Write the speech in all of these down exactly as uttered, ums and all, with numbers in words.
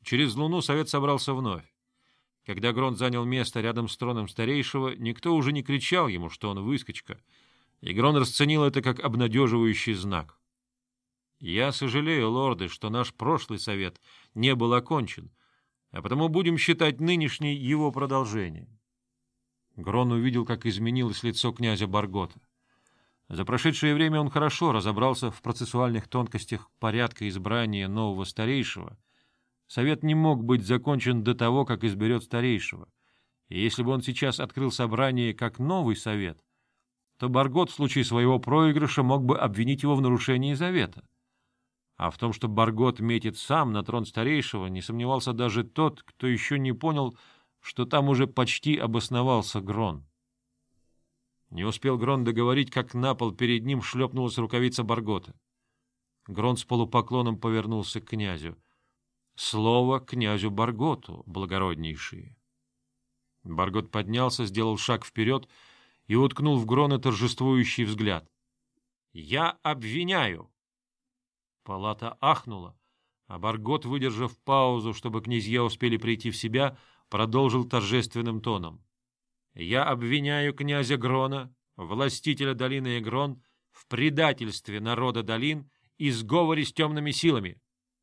Через луну совет собрался вновь. Когда Грон занял место рядом с троном старейшего, никто уже не кричал ему, что он выскочка, и Грон расценил это как обнадеживающий знак. «Я сожалею, лорды, что наш прошлый совет не был окончен, а потому будем считать нынешний его продолжением». Грон увидел, как изменилось лицо князя Баргота. За прошедшее время он хорошо разобрался в процессуальных тонкостях порядка избрания нового старейшего. Совет не мог быть закончен до того, как изберет старейшего, и если бы он сейчас открыл собрание как новый совет, то Баргот в случае своего проигрыша мог бы обвинить его в нарушении завета. А в том, что Баргот метит сам на трон старейшего, не сомневался даже тот, кто еще не понял, что там уже почти обосновался Грон. Не успел Грон договорить, как на пол перед ним шлепнулась рукавица Баргота. Грон с полупоклоном повернулся к князю. «Слово князю Барготу, благороднейшие». Баргот поднялся, сделал шаг вперед и уткнул в Грона торжествующий взгляд. «Я обвиняю!» Палата ахнула, а Баргот, выдержав паузу, чтобы князья успели прийти в себя, продолжил торжественным тоном. «Я обвиняю князя Грона, властителя долины Эгрон, в предательстве народа долин и сговоре с темными силами».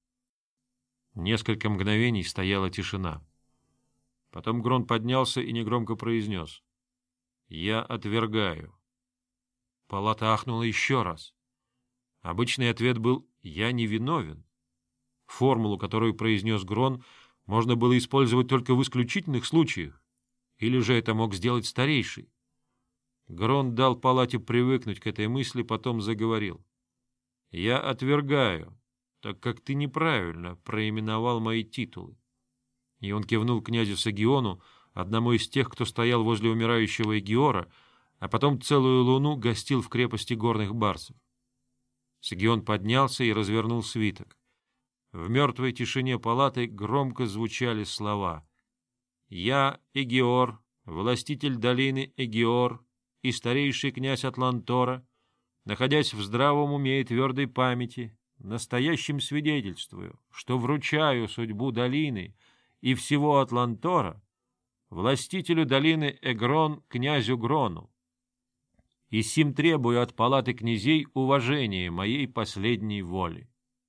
Несколько мгновений стояла тишина. Потом Грон поднялся и негромко произнес: «Я отвергаю». Палата ахнула еще раз. Обычный ответ был: «Я не виновен». Формулу, которую произнес Грон, можно было использовать только в исключительных случаях, или же это мог сделать старейший. Грон дал палате привыкнуть к этой мысли, потом заговорил: «Я отвергаю, так как ты неправильно проименовал мои титулы». И он кивнул князю Сагиону, одному из тех, кто стоял возле умирающего Эгиора, а потом целую луну гостил в крепости горных барсов. Сагион поднялся и развернул свиток. В мертвой тишине палаты громко звучали слова: «Я, Эгиор, властитель долины Эгиор и старейший князь Атлантора, находясь в здравом уме и твердой памяти, настоящим свидетельствую, что вручаю судьбу долины и всего Атлантора властителю долины Эгрон, князю Грону, и сим требую от палаты князей уважения моей последней воли».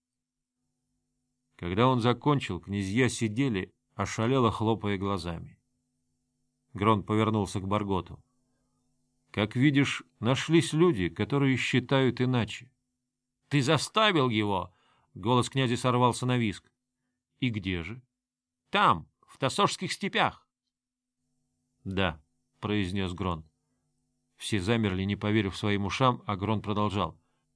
Когда он закончил, князья сидели, ошалело хлопая глазами. Грон повернулся к Барготу. «Как видишь, нашлись люди, которые считают иначе». «Ты заставил его!» — голос князя сорвался на визг. «И где же?» «Там, в Тосожских степях». «Да», — произнес Грон. Все замерли, не поверив своим ушам, а Грон продолжал.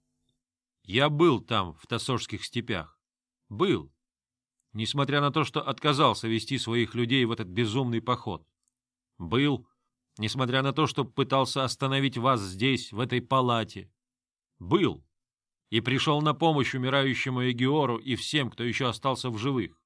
«Я был там, в Тосожских степях. Был. Несмотря на то, что отказался вести своих людей в этот безумный поход. Был. Несмотря на то, что пытался остановить вас здесь, в этой палате. Был. И пришел на помощь умирающему Эгиору и всем, кто еще остался в живых.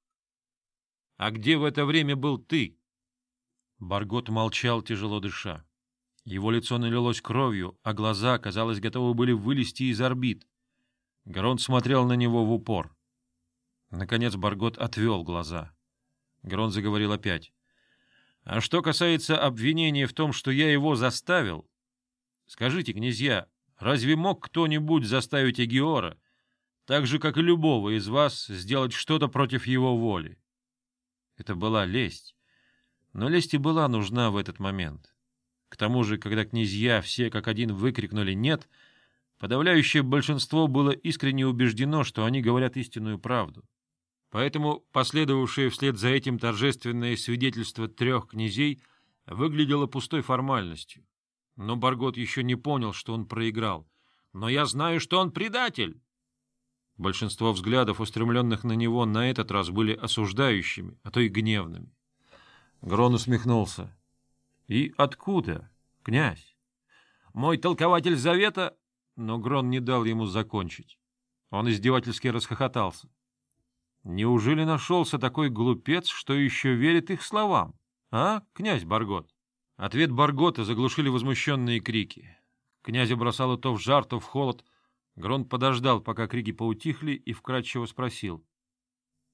А где в это время был ты?» Баргот молчал, тяжело дыша. Его лицо налилось кровью, а глаза, казалось, готовы были вылезти из орбит. Грон смотрел на него в упор. Наконец Баргот отвел глаза. Грон заговорил опять. «А что касается обвинения в том, что я его заставил, скажите, князья, разве мог кто-нибудь заставить Эгиора, так же, как и любого из вас, сделать что-то против его воли?» Это была лесть. Но лесть и была нужна в этот момент. К тому же, когда князья все как один выкрикнули «нет», подавляющее большинство было искренне убеждено, что они говорят истинную правду. Поэтому последовавшее вслед за этим торжественное свидетельство трех князей выглядело пустой формальностью. Но Баргот еще не понял, что он проиграл. «Но я знаю, что он предатель!» Большинство взглядов, устремленных на него, на этот раз были осуждающими, а то и гневными. Грон усмехнулся. «И откуда, князь?» «Мой толкователь завета...» Но Грон не дал ему закончить. Он издевательски расхохотался. «Неужели нашелся такой глупец, что еще верит их словам? А, князь Баргот?» Ответ Баргота заглушили возмущенные крики. Князя бросало то в жар, то в холод. Грон подождал, пока крики поутихли, и вкратчиво спросил: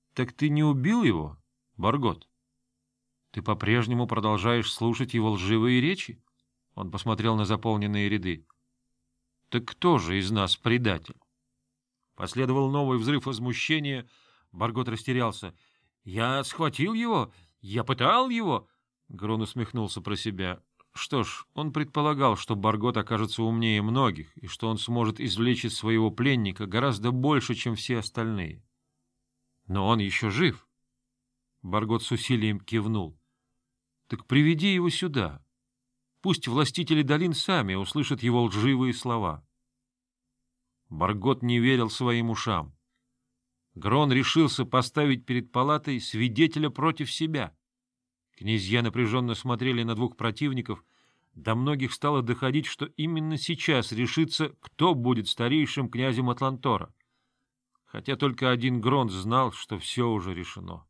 — Так ты не убил его, Баргот? Ты по-прежнему продолжаешь слушать его лживые речи? Он посмотрел на заполненные ряды. — Так кто же из нас предатель? Последовал новый взрыв возмущения. Баргот растерялся. — Я схватил его, я пытал его. Грон усмехнулся про себя. Что ж, он предполагал, что Баргот окажется умнее многих, и что он сможет извлечь из своего пленника гораздо больше, чем все остальные. Но он еще жив. Баргот с усилием кивнул. — Так приведи его сюда. Пусть властители долин сами услышат его лживые слова. Баргот не верил своим ушам. Грон решился поставить перед палатой свидетеля против себя. Князья напряженно смотрели на двух противников. До многих стало доходить, что именно сейчас решится, кто будет старейшим князем Атлантора. Хотя только один Грон знал, что все уже решено.